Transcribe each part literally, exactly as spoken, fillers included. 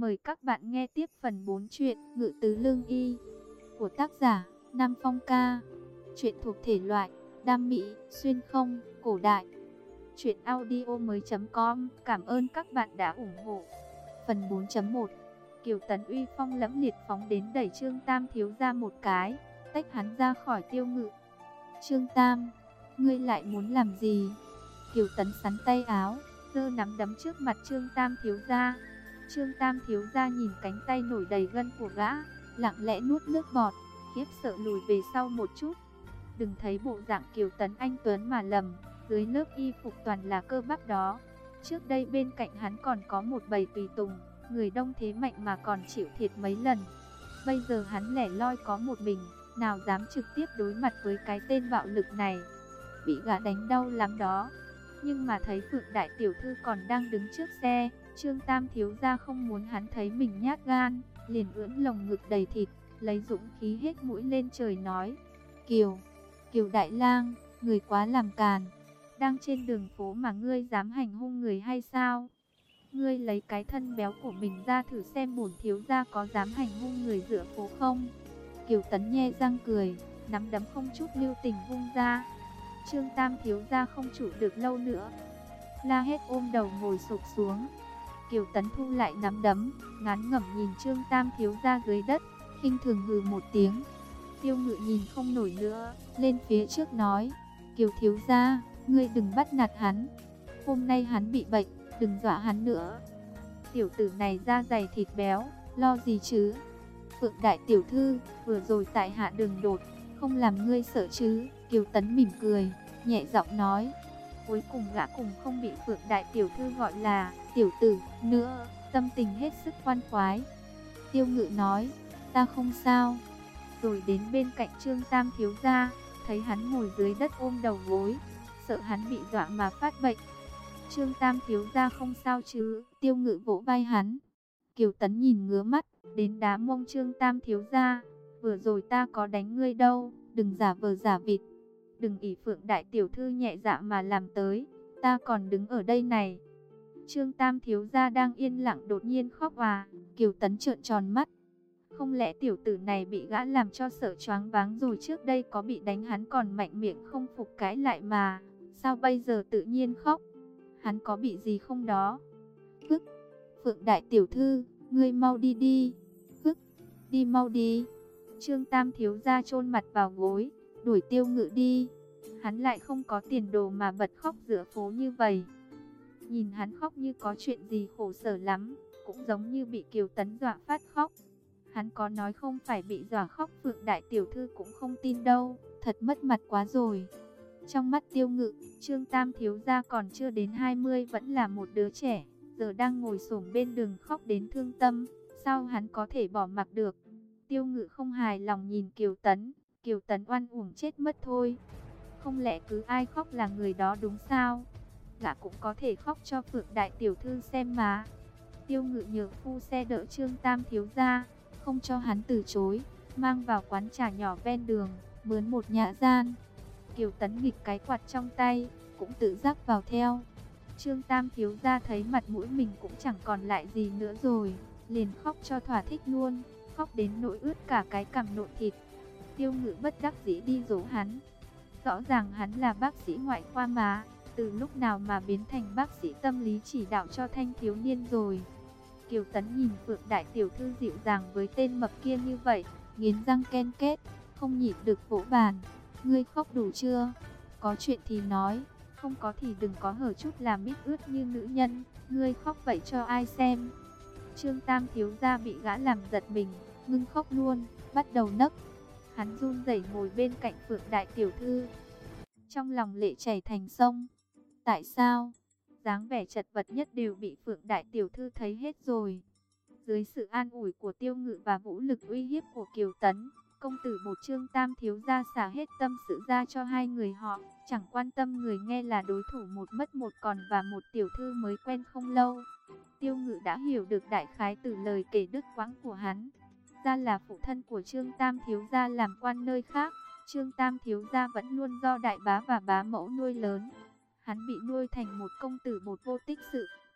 Mời các bạn nghe tiếp phần bốn truyện Ngự Tứ Lương Y của tác giả Nam Phong Ca. Truyện thuộc thể loại đam mỹ, xuyên không, cổ đại. Truyện audio mới.com. Cảm ơn các bạn đã ủng hộ. Phần bốn chấm một. Kiều Tấn uy phong lẫm liệt phóng đến đẩy Trương Tam thiếu ra một cái, tách hắn ra khỏi Tiêu Ngự. Trương Tam, ngươi lại muốn làm gì? Kiều Tấn sắn tay áo, giơ nắm đấm trước mặt Trương Tam thiếu gia. Trương Tam thiếu gia nhìn cánh tay nổi đầy gân của gã, lặng lẽ nuốt nước bọt, khiếp sợ lùi về sau một chút. Đừng thấy bộ dạng Kiều Tấn anh tuấn mà lầm, dưới lớp y phục toàn là cơ bắp đó. Trước đây bên cạnh hắn còn có một bầy tùy tùng, người đông thế mạnh mà còn chịu thiệt mấy lần. Bây giờ hắn lẻ loi có một mình, nào dám trực tiếp đối mặt với cái tên bạo lực này. Bị gã đánh đau lắm đó. Nhưng mà thấy Phượng đại tiểu thư còn đang đứng trước xe, Trương Tam thiếu gia không muốn hắn thấy mình nhát gan, liền ưỡn lồng ngực đầy thịt, lấy dũng khí hết mũi lên trời nói: Kiều, Kiều đại lang, người quá làm càn. Đang trên đường phố mà ngươi dám hành hung người hay sao? Ngươi lấy cái thân béo của mình ra thử xem bổn thiếu gia có dám hành hung người giữa phố không? Kiều Tấn nhe răng cười, nắm đấm không chút lưu tình vung ra. Trương Tam thiếu gia không trụ được lâu nữa, la hét ôm đầu ngồi sụp xuống. Kiều Tấn thu lại nắm đấm, ngán ngẩm nhìn Trương Tam thiếu gia dưới đất, khinh thường hừ một tiếng. Tiêu Ngự nhìn không nổi nữa, lên phía trước nói: Kiều thiếu gia, ngươi đừng bắt nạt hắn. Hôm nay hắn bị bệnh, đừng dọa hắn nữa. Tiểu tử này da dày thịt béo, lo gì chứ? Phượng đại tiểu thư, vừa rồi tại hạ đường đột, không làm ngươi sợ chứ? Kiều Tấn mỉm cười, nhẹ giọng nói. Cuối cùng gã cùng không bị Phượng đại tiểu thư gọi là tiểu tử nữa, tâm tình hết sức khoan khoái. Tiêu Ngự nói: ta không sao. Rồi đến bên cạnh Trương Tam thiếu gia, thấy hắn ngồi dưới đất ôm đầu gối, sợ hắn bị dọa mà phát bệnh. Trương Tam thiếu gia không sao chứ? Tiêu Ngự vỗ vai hắn. Kiều Tấn nhìn ngứa mắt, đến đá mông Trương Tam thiếu gia. Vừa rồi ta có đánh ngươi đâu, đừng giả vờ giả vịt. Đừng ỷ Phượng đại tiểu thư nhẹ dạ mà làm tới, ta còn đứng ở đây này. Trương Tam thiếu gia đang yên lặng đột nhiên khóc à? Kiều Tấn trợn tròn mắt. Không lẽ tiểu tử này bị gã làm cho sợ choáng váng rồi? Trước đây có bị đánh hắn còn mạnh miệng không phục cãi lại mà, sao bây giờ tự nhiên khóc? Hắn có bị gì không đó? Hức, Phượng đại tiểu thư, ngươi mau đi đi. Hức, đi mau đi. Trương Tam thiếu gia chôn mặt vào gối, đuổi Tiêu Ngự đi. Hắn lại không có tiền đồ mà bật khóc giữa phố như vậy. Nhìn hắn khóc như có chuyện gì khổ sở lắm, cũng giống như bị Kiều Tấn dọa phát khóc. Hắn có nói không phải bị dọa khóc, Phượng đại tiểu thư cũng không tin đâu, thật mất mặt quá rồi. Trong mắt Tiêu Ngự, Trương Tam thiếu gia còn chưa đến hai mươi vẫn là một đứa trẻ, giờ đang ngồi xổm bên đường khóc đến thương tâm, sao hắn có thể bỏ mặc được? Tiêu Ngự không hài lòng nhìn Kiều Tấn, Kiều Tấn oan uổng chết mất thôi. Không lẽ cứ ai khóc là người đó đúng sao? Gã cũng có thể khóc cho Phượng đại tiểu thư xem mà. Tiêu Ngự nhờ phu xe đỡ Trương Tam thiếu gia, không cho hắn từ chối, mang vào quán trà nhỏ ven đường, mướn một nhã gian. Kiều Tấn nghịch cái quạt trong tay, cũng tự giác vào theo. Trương Tam thiếu gia thấy mặt mũi mình cũng chẳng còn lại gì nữa rồi, liền khóc cho thỏa thích luôn, khóc đến nỗi ướt cả cái cằm nộn thịt. Tiêu Ngự bất đắc dĩ đi dỗ hắn. Rõ ràng hắn là bác sĩ ngoại khoa mà, từ lúc nào mà biến thành bác sĩ tâm lý chỉ đạo cho thanh thiếu niên rồi? Kiều Tấn nhìn Phượng đại tiểu thư dịu dàng với tên mập kia như vậy, nghiến răng ken kết, không nhịn được vỗ bàn. Ngươi khóc đủ chưa? Có chuyện thì nói, không có thì đừng có hở chút làm mít ướt như nữ nhân. Ngươi khóc vậy cho ai xem? Trương Tam thiếu gia bị gã làm giật mình, ngưng khóc luôn, bắt đầu nấc. Hắn run rẩy ngồi bên cạnh Phượng đại tiểu thư, trong lòng lệ chảy thành sông. Tại sao? Dáng vẻ chật vật nhất đều bị Phượng đại tiểu thư thấy hết rồi. Dưới sự an ủi của Tiêu Ngự và vũ lực uy hiếp của Kiều Tấn, công tử một Trương Tam thiếu gia xả hết tâm sự ra cho hai người họ, chẳng quan tâm người nghe là đối thủ một mất một còn và một tiểu thư mới quen không lâu. Tiêu Ngự đã hiểu được đại khái từ lời kể đứt quãng của hắn. Ra là phụ thân của Trương Tam thiếu gia làm quan nơi khác, Trương Tam thiếu gia vẫn luôn do đại bá và bá mẫu nuôi lớn. Hắn bị nuôi thành một công tử bột vô tích sự,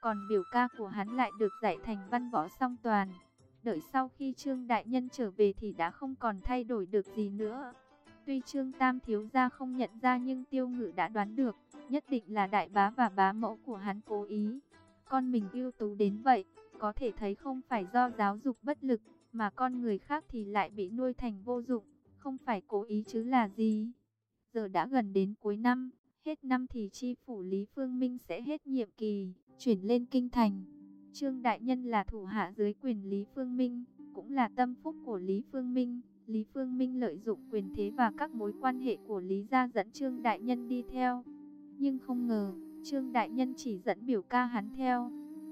còn biểu ca của hắn lại được dạy thành văn võ song toàn. Đợi sau khi Trương đại nhân trở về thì đã không còn thay đổi được gì nữa. Tuy Trương Tam thiếu gia không nhận ra nhưng Tiêu Ngự đã đoán được, nhất định là đại bá và bá mẫu của hắn cố ý. Con mình ưu tú đến vậy, có thể thấy không phải do giáo dục bất lực, mà con người khác thì lại bị nuôi thành vô dụng, không phải cố ý chứ là gì. Giờ đã gần đến cuối năm, hết năm thì chi phủ Lý Phương Minh sẽ hết nhiệm kỳ, chuyển lên kinh thành. Trương đại nhân là thủ hạ dưới quyền Lý Phương Minh, cũng là tâm phúc của Lý Phương Minh. Lý Phương Minh lợi dụng quyền thế và các mối quan hệ của Lý gia dẫn Trương đại nhân đi theo. Nhưng không ngờ, Trương đại nhân chỉ dẫn biểu ca hắn theo,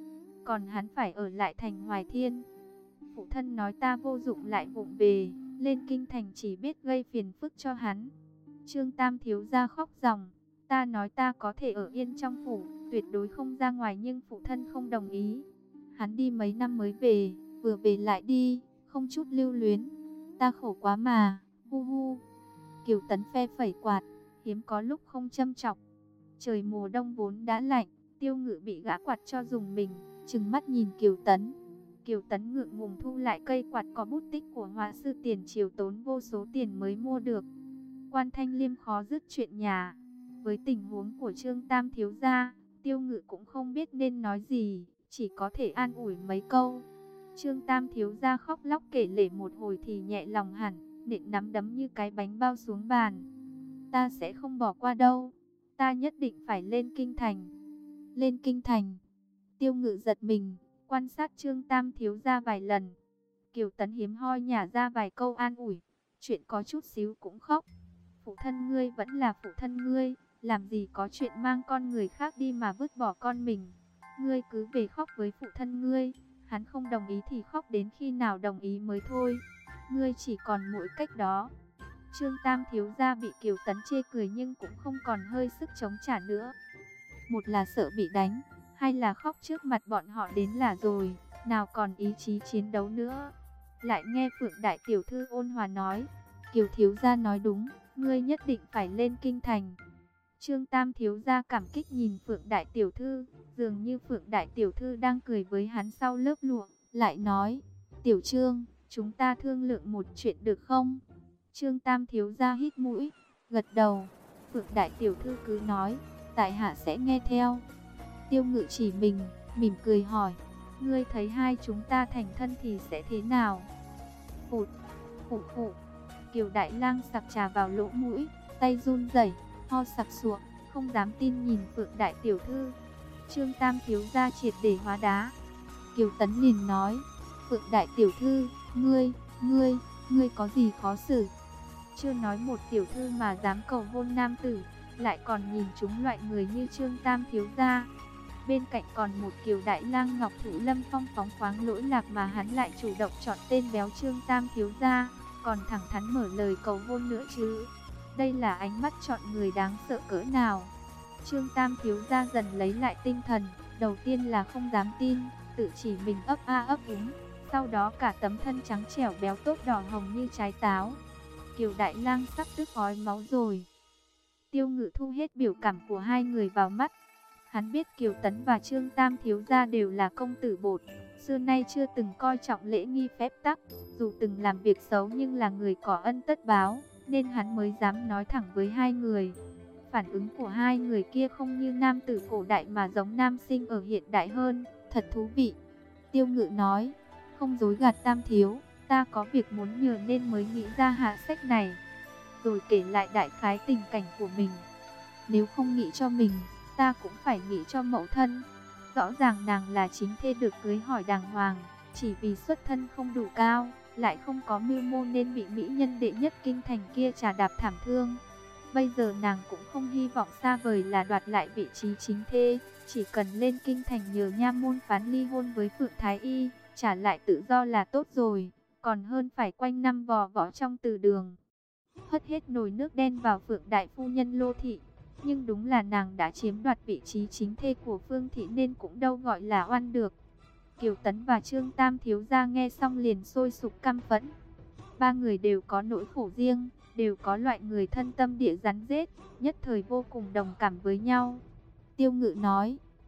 còn hắn phải ở lại thành Hoài Thiên. Phụ thân nói ta vô dụng lại vụng về, lên kinh thành chỉ biết gây phiền phức cho hắn. Trương Tam thiếu gia khóc ròng, ta nói ta có thể ở yên trong phủ, tuyệt đối không ra ngoài, nhưng phụ thân không đồng ý. Hắn đi mấy năm mới về, vừa về lại đi, không chút lưu luyến. Ta khổ quá mà, hu hu. Kiều Tấn phe phẩy quạt, hiếm có lúc không châm chọc. Trời mùa đông vốn đã lạnh, Tiêu Ngự bị gã quạt cho dùng mình, trừng mắt nhìn Kiều Tấn. Kiều Tấn ngượng ngùng thu lại cây quạt có bút tích của họa sư tiền triều tốn vô số tiền mới mua được. Quan Thanh Liêm khó dứt chuyện nhà. Với tình huống của Trương Tam thiếu gia, Tiêu Ngự cũng không biết nên nói gì, chỉ có thể an ủi mấy câu. Trương Tam thiếu gia khóc lóc kể lể một hồi thì nhẹ lòng hẳn, nện nắm đấm như cái bánh bao xuống bàn. Ta sẽ không bỏ qua đâu, ta nhất định phải lên kinh thành. Lên kinh thành. Tiêu Ngự giật mình, quan sát Trương Tam thiếu gia vài lần. Kiều Tấn hiếm hoi nhả ra vài câu an ủi, chuyện có chút xíu cũng khóc. Phụ thân ngươi vẫn là phụ thân ngươi, làm gì có chuyện mang con người khác đi mà vứt bỏ con mình. Ngươi cứ về khóc với phụ thân ngươi, hắn không đồng ý thì khóc đến khi nào đồng ý mới thôi. Ngươi chỉ còn mỗi cách đó. Trương Tam thiếu gia bị Kiều Tấn chê cười nhưng cũng không còn hơi sức chống trả nữa. Một là sợ bị đánh, hai là khóc trước mặt bọn họ đến là rồi, nào còn ý chí chiến đấu nữa. Lại nghe Phượng đại tiểu thư ôn hòa nói, Kiều thiếu gia nói đúng, ngươi nhất định phải lên kinh thành. Trương Tam thiếu gia cảm kích nhìn Phượng đại tiểu thư, dường như Phượng đại tiểu thư đang cười với hắn sau lớp lụa, lại nói, Tiểu Trương, chúng ta thương lượng một chuyện được không? Trương Tam thiếu gia hít mũi, gật đầu. Phượng đại tiểu thư cứ nói, tại hạ sẽ nghe theo. Tiêu Ngự chỉ mình, mỉm cười hỏi, ngươi thấy hai chúng ta thành thân thì sẽ thế nào? Phụt, phụ phụ. Kiều Đại Lang sặc trà vào lỗ mũi, tay run rẩy, ho sặc sụa, không dám tin nhìn Phượng đại tiểu thư. Trương Tam thiếu gia triệt để hóa đá. Kiều Tấn liền nói, Phượng đại tiểu thư, ngươi, ngươi, ngươi có gì khó xử? Chưa nói một tiểu thư mà dám cầu hôn nam tử, lại còn nhìn chúng loại người như Trương Tam thiếu gia. Bên cạnh còn một Kiều Đại Lang Ngọc Thụ Lâm Phong phóng khoáng lỗi lạc mà hắn lại chủ động chọn tên béo Trương Tam thiếu gia, còn thẳng thắn mở lời cầu hôn nữa chứ. Đây là ánh mắt chọn người đáng sợ cỡ nào? Trương Tam thiếu gia dần lấy lại tinh thần, đầu tiên là không dám tin, tự chỉ mình ấp a ấp úng, sau đó cả tấm thân trắng trẻo béo tốt đỏ hồng như trái táo. Kiều Đại Lang sắp tức ói máu rồi. Tiêu Ngự thu hết biểu cảm của hai người vào mắt. Hắn biết Kiều Tấn và Trương Tam thiếu gia đều là công tử bột, xưa nay chưa từng coi trọng lễ nghi phép tắc, dù từng làm việc xấu nhưng là người có ân tất báo, nên hắn mới dám nói thẳng với hai người. Phản ứng của hai người kia không như nam tử cổ đại mà giống nam sinh ở hiện đại hơn, thật thú vị. Tiêu Ngự nói, không dối gạt Tam thiếu, ta có việc muốn nhờ nên mới nghĩ ra hạ sách này. Rồi kể lại đại khái tình cảnh của mình. Nếu không nghĩ cho mình, ta cũng phải nghĩ cho mẫu thân. Rõ ràng nàng là chính thê được cưới hỏi đàng hoàng, chỉ vì xuất thân không đủ cao, lại không có mưu mô nên bị mỹ nhân đệ nhất kinh thành kia trà đạp thảm thương. Bây giờ nàng cũng không hy vọng xa vời là đoạt lại vị trí chính thê, chỉ cần lên kinh thành nhờ nha môn phán ly hôn với Phượng Thái Y, trả lại tự do là tốt rồi, còn hơn phải quanh năm vò võ trong từ đường. Hất hết nồi nước đen vào Phượng đại phu nhân Lô thị. Nhưng đúng là nàng đã chiếm đoạt vị trí chính thê của Phương thị nên cũng đâu gọi là oan được. Kiều Tấn và Trương Tam thiếu gia nghe xong liền sôi sục căm phẫn. Ba người đều có nỗi khổ riêng, đều có loại người thân tâm địa rắn rết, nhất thời vô cùng đồng cảm với nhau. Tiêu Ngự nói,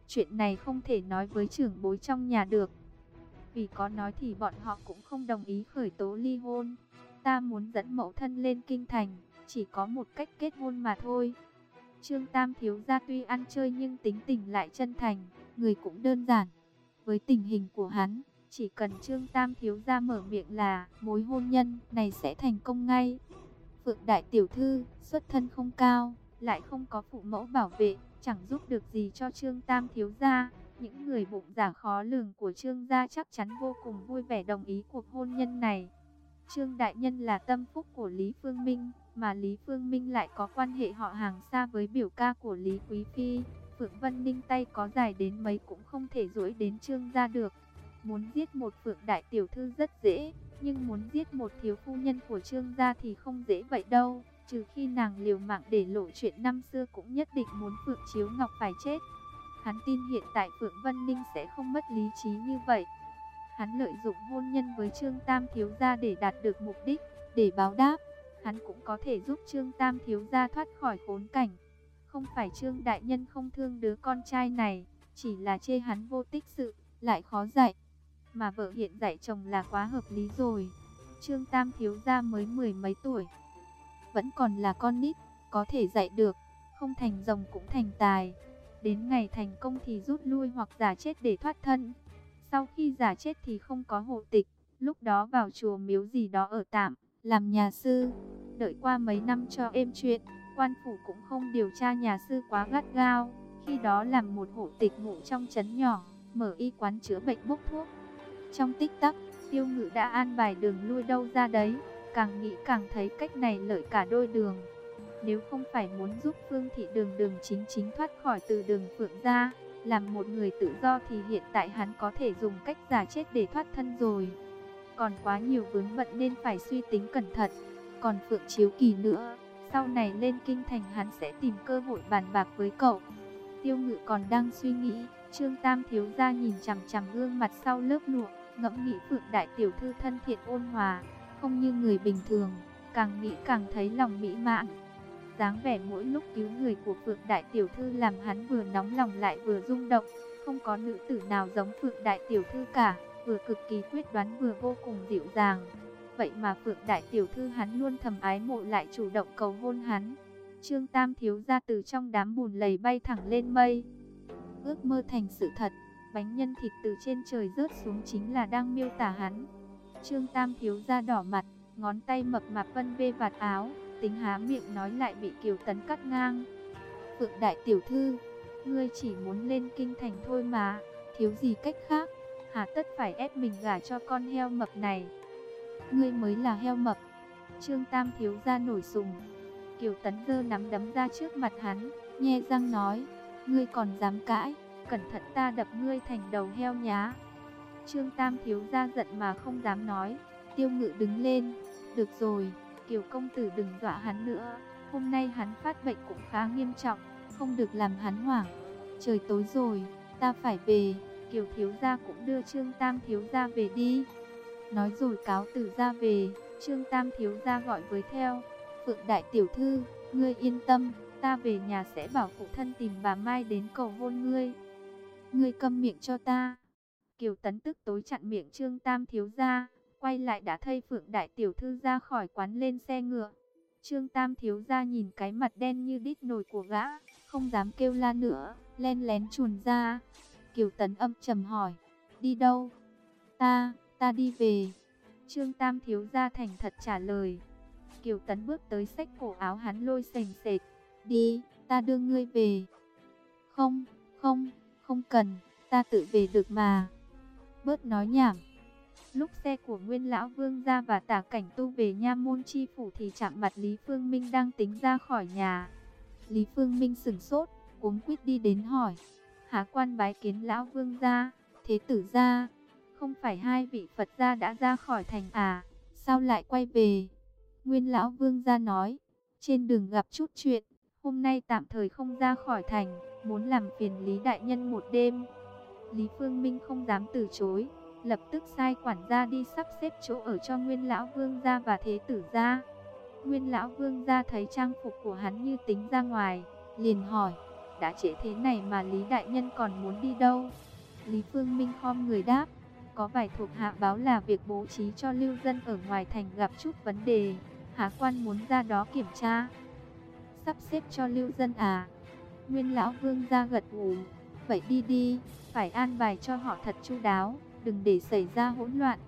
Chuyện này không thể nói với trưởng bối trong nhà được. Vì có nói thì bọn họ cũng không đồng ý khởi tố ly hôn. Ta muốn dẫn mẫu thân lên kinh thành, chỉ có một cách kết hôn mà thôi. Trương Tam thiếu gia tuy ăn chơi nhưng tính tình lại chân thành, người cũng đơn giản. Với tình hình của hắn, chỉ cần Trương Tam thiếu gia mở miệng là mối hôn nhân này sẽ thành công ngay. Phượng đại tiểu thư, xuất thân không cao, lại không có phụ mẫu bảo vệ, chẳng giúp được gì cho Trương Tam thiếu gia. Những người bụng dạ khó lường của Trương gia chắc chắn vô cùng vui vẻ đồng ý cuộc hôn nhân này. Trương đại nhân là tâm phúc của Lý Phương Minh, mà Lý Phương Minh lại có quan hệ họ hàng xa với biểu ca của Lý Quý Phi. Phượng Vân Ninh tay có dài đến mấy cũng không thể duỗi đến Trương gia được. Muốn giết một Phượng đại tiểu thư rất dễ, nhưng muốn giết một thiếu phu nhân của Trương gia thì không dễ vậy đâu. Trừ khi nàng liều mạng để lộ chuyện năm xưa, cũng nhất định muốn Phượng Chiếu Ngọc phải chết. Hắn tin hiện tại Phượng Vân Ninh sẽ không mất lý trí như vậy. Hắn lợi dụng hôn nhân với Trương Tam thiếu gia để đạt được mục đích, để báo đáp. Hắn cũng có thể giúp Trương Tam thiếu gia thoát khỏi khốn cảnh. Không phải Trương đại nhân không thương đứa con trai này, chỉ là chê hắn vô tích sự, lại khó dạy. Mà vợ hiện dạy chồng là quá hợp lý rồi. Trương Tam thiếu gia mới mười mấy tuổi, vẫn còn là con nít, có thể dạy được, không thành rồng cũng thành tài. Đến ngày thành công thì rút lui hoặc giả chết để thoát thân. Sau khi giả chết thì không có hộ tịch, lúc đó vào chùa miếu gì đó ở tạm, làm nhà sư. Đợi qua mấy năm cho êm chuyện, quan phủ cũng không điều tra nhà sư quá gắt gao. Khi đó làm một hộ tịch ngụ trong trấn nhỏ, mở y quán chữa bệnh bốc thuốc. Trong tích tắc, Tiêu Ngự đã an bài đường lui đâu ra đấy. Càng nghĩ càng thấy cách này lợi cả đôi đường. Nếu không phải muốn giúp Phương Thị Đường Đường chính chính thoát khỏi từ đường Phượng gia, làm một người tự do, thì hiện tại hắn có thể dùng cách giả chết để thoát thân rồi. Còn quá nhiều vướng bận nên phải suy tính cẩn thận. Còn Phượng Chiếu Kỳ nữa, sau này lên kinh thành hắn sẽ tìm cơ hội bàn bạc với cậu. Tiêu Ngự còn đang suy nghĩ, Trương Tam thiếu gia nhìn chằm chằm gương mặt sau lớp lụa, ngẫm nghĩ Phượng đại tiểu thư thân thiện ôn hòa, không như người bình thường, càng nghĩ càng thấy lòng mỹ mãn. Dáng vẻ mỗi lúc cứu người của Phượng đại tiểu thư làm hắn vừa nóng lòng lại vừa rung động. Không có nữ tử nào giống Phượng đại tiểu thư cả, vừa cực kỳ quyết đoán vừa vô cùng dịu dàng. Vậy mà Phượng đại tiểu thư hắn luôn thầm ái mộ lại chủ động cầu hôn hắn. Trương Tam thiếu gia từ trong đám bùn lầy bay thẳng lên mây. Ước mơ thành sự thật, bánh nhân thịt từ trên trời rớt xuống chính là đang miêu tả hắn. Trương Tam thiếu gia đỏ mặt, ngón tay mập mạp vân vê vạt áo, tính há miệng nói lại bị Kiều Tấn cắt ngang. Phượng đại tiểu thư, ngươi chỉ muốn lên kinh thành thôi mà, thiếu gì cách khác, hà tất phải ép mình gả cho con heo mập này. Ngươi mới là heo mập. Trương Tam thiếu gia nổi sùng. Kiều Tấn giơ nắm đấm ra trước mặt hắn, nhe răng nói, ngươi còn dám cãi, cẩn thận ta đập ngươi thành đầu heo nhá. Trương Tam thiếu gia giận mà không dám nói. Tiêu Ngự đứng lên, được rồi, Kiều công tử đừng dọa hắn nữa, hôm nay hắn phát bệnh cũng khá nghiêm trọng, không được làm hắn hoảng. Trời tối rồi, ta phải về. Kiều thiếu gia cũng đưa Trương Tam thiếu gia về đi. Nói rồi cáo từ ra về. Trương Tam thiếu gia gọi với theo, Phượng đại tiểu thư, ngươi yên tâm, ta về nhà sẽ bảo phụ thân tìm bà Mai đến cầu hôn ngươi. Ngươi câm miệng cho ta. Kiều Tấn tức tối chặn miệng Trương Tam thiếu gia, quay lại đã thấy Phượng đại tiểu thư ra khỏi quán lên xe ngựa. Trương Tam thiếu gia nhìn cái mặt đen như đít nồi của gã, không dám kêu la nữa, len lén chuồn ra. Kiều Tấn âm trầm hỏi, đi đâu? Ta, ta đi về. Trương Tam thiếu gia thành thật trả lời. Kiều Tấn bước tới xách cổ áo hắn lôi sềnh sệt, đi, ta đưa ngươi về. Không, không, không cần, ta tự về được mà. Bớt nói nhảm. Lúc xe của Nguyên lão vương gia và Tả Cảnh Tu về Nha Môn chi phủ thì chạm mặt Lý Phương Minh đang tính ra khỏi nhà. Lý Phương Minh sửng sốt, cuống quýt đi đến hỏi, há quan bái kiến lão vương gia, thế tử gia, không phải hai vị Phật gia đã ra khỏi thành à, sao lại quay về? Nguyên lão vương gia nói, trên đường gặp chút chuyện, hôm nay tạm thời không ra khỏi thành, muốn làm phiền Lý đại nhân một đêm. Lý Phương Minh không dám từ chối, lập tức sai quản gia đi sắp xếp chỗ ở cho Nguyên lão vương gia và thế tử gia. Nguyên lão vương gia thấy trang phục của hắn như tính ra ngoài, liền hỏi, Đã trễ thế này mà Lý đại nhân còn muốn đi đâu? Lý Phương Minh khom người đáp, có vài thuộc hạ báo là việc bố trí cho lưu dân ở ngoài thành gặp chút vấn đề, Há quan muốn ra đó kiểm tra. Sắp xếp cho lưu dân à? Nguyên lão vương ra gật gù, vậy đi đi, phải an bài cho họ thật chu đáo, đừng để xảy ra hỗn loạn.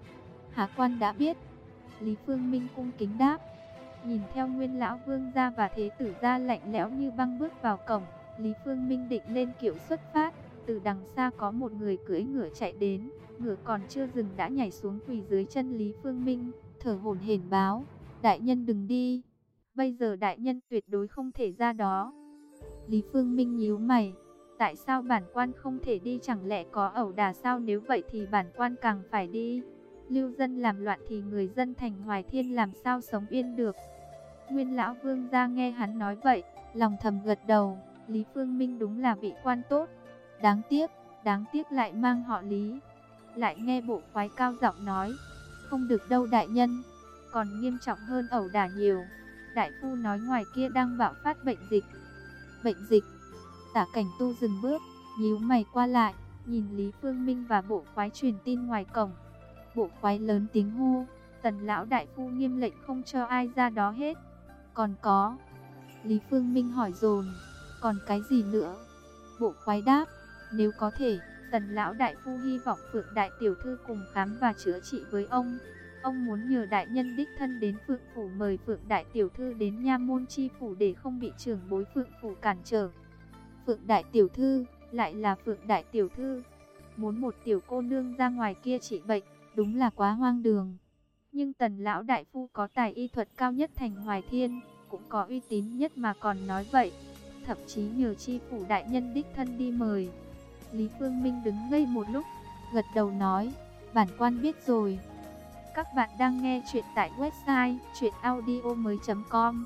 Há quan đã biết. Lý Phương Minh cung kính đáp. Nhìn theo Nguyên lão vương gia và thế tử gia lạnh lẽo như băng bước vào cổng, Lý Phương Minh định lên kiệu xuất phát. Từ đằng xa có một người cưỡi ngựa chạy đến, ngựa còn chưa dừng đã nhảy xuống quỳ dưới chân Lý Phương Minh, thở hổn hển báo: đại nhân đừng đi, bây giờ đại nhân tuyệt đối không thể ra đó. Lý Phương Minh nhíu mày, tại sao bản quan không thể đi, chẳng lẽ có ẩu đả sao? Nếu vậy thì bản quan càng phải đi. Lưu dân làm loạn thì người dân thành Hoài Thiên làm sao sống yên được. Nguyên lão vương gia nghe hắn nói vậy, lòng thầm gật đầu, Lý Phương Minh đúng là vị quan tốt. Đáng tiếc, đáng tiếc lại mang họ Lý. Lại nghe bộ khoái cao giọng nói, không được đâu đại nhân, còn nghiêm trọng hơn ẩu đả nhiều. Đại phu nói ngoài kia đang bạo phát bệnh dịch. Bệnh dịch? Tả Cảnh Tu dừng bước, nhíu mày qua lại, nhìn Lý Phương Minh và bộ khoái truyền tin ngoài cổng. Bộ khoái lớn tiếng hô, Tần lão đại phu nghiêm lệnh không cho ai ra đó hết. Còn có? Lý Phương Minh hỏi dồn, còn cái gì nữa? Bộ khoái đáp, nếu có thể, Tần lão đại phu hy vọng Phượng đại tiểu thư cùng khám và chữa trị với ông. Ông muốn nhờ đại nhân đích thân đến Phượng phủ mời Phượng đại tiểu thư đến nha môn chi phủ để không bị trưởng bối Phượng phủ cản trở. Phượng đại tiểu thư, lại là Phượng đại tiểu thư. Muốn một tiểu cô nương ra ngoài kia trị bệnh, đúng là quá hoang đường. Nhưng Tần lão đại phu có tài y thuật cao nhất thành Hoài Thiên, cũng có uy tín nhất mà còn nói vậy. Thậm chí nhờ chi phủ đại nhân đích thân đi mời. Lý Phương Minh đứng ngây một lúc, gật đầu nói, bản quan biết rồi. Các bạn đang nghe chuyện tại website truyện audio mới chấm com.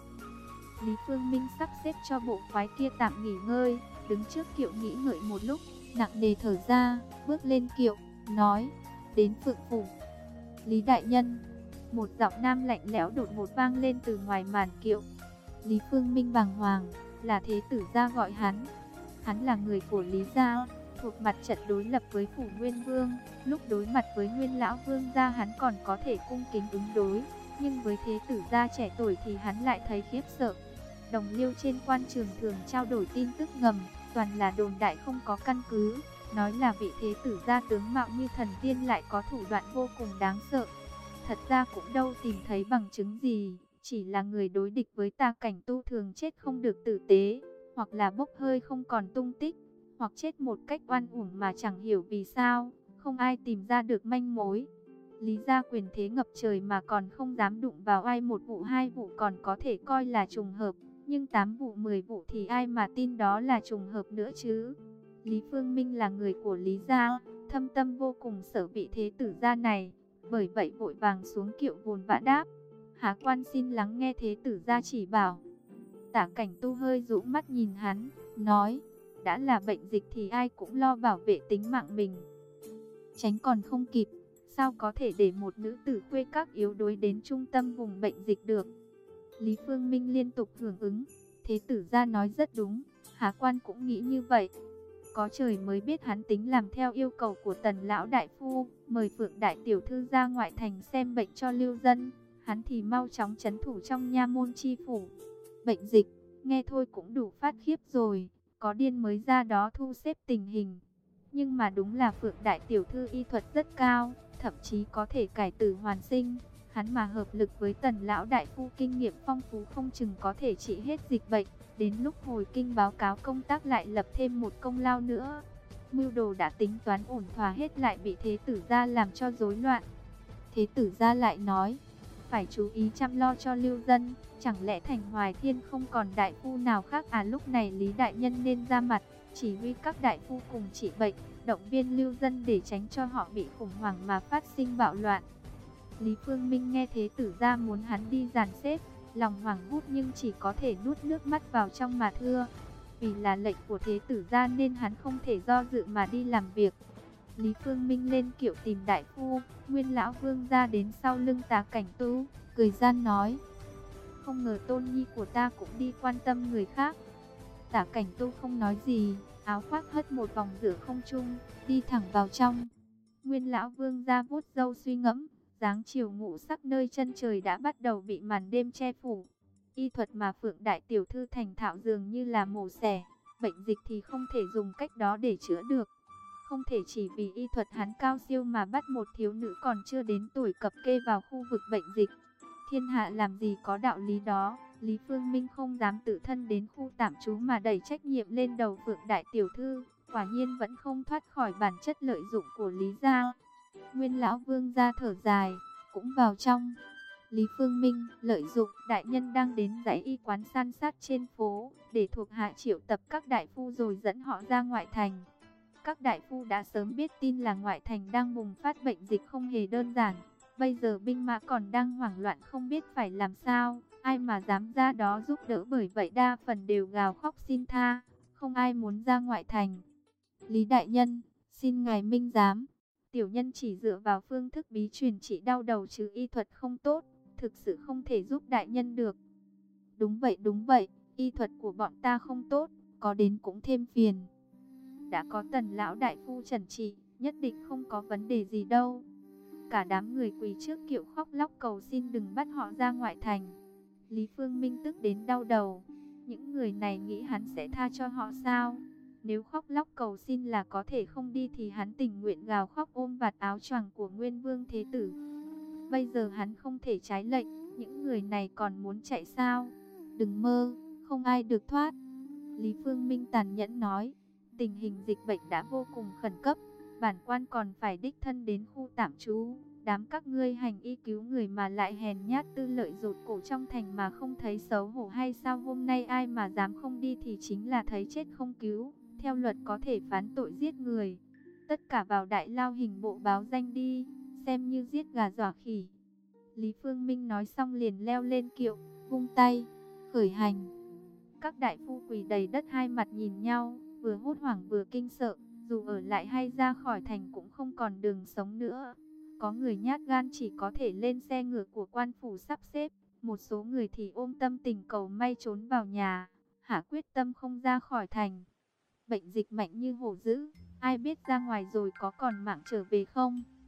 Lý Phương Minh sắp xếp cho bộ khoái kia tạm nghỉ ngơi, đứng trước kiệu nghĩ ngợi một lúc, nặng nề thở ra, bước lên kiệu, nói, đến Phượng phủ. Lý đại nhân, một giọng nam lạnh lẽo đột ngột vang lên từ ngoài màn kiệu. Lý Phương Minh bàng hoàng, là thế tử gia gọi hắn. Hắn là người của Lý gia, thuộc mặt trận đối lập với phủ Nguyên Vương. Lúc đối mặt với Nguyên lão vương gia hắn còn có thể cung kính ứng đối, nhưng với thế tử gia trẻ tuổi thì hắn lại thấy khiếp sợ. Đồng liêu trên quan trường thường trao đổi tin tức ngầm, toàn là đồn đại không có căn cứ, nói là vị thế tử gia tướng mạo như thần tiên lại có thủ đoạn vô cùng đáng sợ. Thật ra cũng đâu tìm thấy bằng chứng gì, chỉ là người đối địch với Tả Cảnh Tu thường chết không được tử tế, hoặc là bốc hơi không còn tung tích, hoặc chết một cách oan uổng mà chẳng hiểu vì sao, không ai tìm ra được manh mối. Lý gia quyền thế ngập trời mà còn không dám đụng vào ai, một vụ hai vụ còn có thể coi là trùng hợp, nhưng tám vụ mười vụ thì ai mà tin đó là trùng hợp nữa chứ. Lý Phương Minh là người của Lý gia, thâm tâm vô cùng sợ vị thế tử gia này, bởi vậy vội vàng xuống kiệu vồn vã đáp, Há quan xin lắng nghe thế tử gia chỉ bảo. Tả Cảnh Tu hơi rũ mắt nhìn hắn, nói, đã là bệnh dịch thì ai cũng lo bảo vệ tính mạng mình, tránh còn không kịp, sao có thể để một nữ tử khuê các yếu đuối đến trung tâm vùng bệnh dịch được. Lý Phương Minh liên tục hưởng ứng, thế tử gia nói rất đúng, Há quan cũng nghĩ như vậy. Có trời mới biết hắn tính làm theo yêu cầu của Tần lão đại phu, mời Phượng đại tiểu thư ra ngoại thành xem bệnh cho lưu dân, hắn thì mau chóng trấn thủ trong nha môn chi phủ. Bệnh dịch, nghe thôi cũng đủ phát khiếp rồi, có điên mới ra đó thu xếp tình hình. Nhưng mà đúng là Phượng đại tiểu thư y thuật rất cao, thậm chí có thể cải tử hoàn sinh. Hắn mà hợp lực với Tần lão đại phu kinh nghiệm phong phú không chừng có thể trị hết dịch bệnh. Đến lúc hồi kinh báo cáo công tác lại lập thêm một công lao nữa. Mưu đồ đã tính toán ổn thỏa hết lại bị thế tử gia làm cho rối loạn. Thế tử gia lại nói, phải chú ý chăm lo cho lưu dân, chẳng lẽ thành Hoài Thiên không còn đại phu nào khác à? Lúc này Lý đại nhân nên ra mặt, chỉ huy các đại phu cùng trị bệnh, động viên lưu dân để tránh cho họ bị khủng hoảng mà phát sinh bạo loạn. Lý Phương Minh nghe thế tử gia muốn hắn đi dàn xếp, lòng hoảng hốt nhưng chỉ có thể nuốt nước mắt vào trong mà thưa. Vì là lệnh của thế tử gia nên hắn không thể do dự mà đi làm việc. Lý Phương Minh lên kiệu tìm đại phu, Nguyên lão vương gia đến sau lưng Tả Cảnh Tu, cười gian nói, không ngờ tôn nhi của ta cũng đi quan tâm người khác. Tả Cảnh Tu không nói gì, áo khoác hất một vòng giữa không trung, đi thẳng vào trong. Nguyên lão vương gia vuốt râu suy ngẫm, dáng chiều ngũ sắc nơi chân trời đã bắt đầu bị màn đêm che phủ. Y thuật mà Phượng đại tiểu thư thành thạo dường như là mổ xẻ, bệnh dịch thì không thể dùng cách đó để chữa được. Không thể chỉ vì y thuật hắn cao siêu mà bắt một thiếu nữ còn chưa đến tuổi cập kê vào khu vực bệnh dịch. Thiên hạ làm gì có đạo lý đó. Lý Phương Minh không dám tự thân đến khu tạm trú mà đẩy trách nhiệm lên đầu Phượng đại tiểu thư, quả nhiên vẫn không thoát khỏi bản chất lợi dụng của Lý gia. Nguyên lão vương gia thở dài, cũng vào trong. Lý Phương Minh lợi dụng đại nhân đang đến dãy y quán san sát trên phố, để thuộc hạ triệu tập các đại phu rồi dẫn họ ra ngoại thành. Các đại phu đã sớm biết tin là ngoại thành đang bùng phát bệnh dịch không hề đơn giản. Bây giờ binh mã còn đang hoảng loạn không biết phải làm sao, ai mà dám ra đó giúp đỡ, bởi vậy đa phần đều gào khóc xin tha, không ai muốn ra ngoại thành. Lý đại nhân, xin ngài minh giám, tiểu nhân chỉ dựa vào phương thức bí truyền trị đau đầu chứ y thuật không tốt, thực sự không thể giúp đại nhân được. Đúng vậy đúng vậy, y thuật của bọn ta không tốt, có đến cũng thêm phiền. Đã có Tần lão đại phu trần trị, nhất định không có vấn đề gì đâu. Cả đám người quỳ trước kiệu khóc lóc cầu xin đừng bắt họ ra ngoại thành. Lý Phương Minh tức đến đau đầu. Những người này nghĩ hắn sẽ tha cho họ sao? Nếu khóc lóc cầu xin là có thể không đi thì hắn tình nguyện gào khóc ôm vạt áo choàng của Nguyên Vương Thế Tử. Bây giờ hắn không thể trái lệnh, những người này còn muốn chạy sao? Đừng mơ, không ai được thoát. Lý Phương Minh tàn nhẫn nói, tình hình dịch bệnh đã vô cùng khẩn cấp, bản quan còn phải đích thân đến khu tạm trú. Đám các ngươi hành y cứu người mà lại hèn nhát tư lợi rụt cổ trong thành mà không thấy xấu hổ hay sao? Hôm nay ai mà dám không đi thì chính là thấy chết không cứu. Theo luật có thể phán tội giết người. Tất cả vào đại lao hình bộ báo danh đi, xem như giết gà dọa khỉ. Lý Phương Minh nói xong liền leo lên kiệu, vung tay, khởi hành. Các đại phu quỳ đầy đất hai mặt nhìn nhau, vừa hốt hoảng vừa kinh sợ. Dù ở lại hay ra khỏi thành cũng không còn đường sống nữa. Có người nhát gan chỉ có thể lên xe ngựa của quan phủ sắp xếp. Một số người thì ôm tâm tình cầu may trốn vào nhà, hạ quyết tâm không ra khỏi thành. Bệnh dịch mạnh như hổ dữ, ai biết ra ngoài rồi có còn mạng trở về không?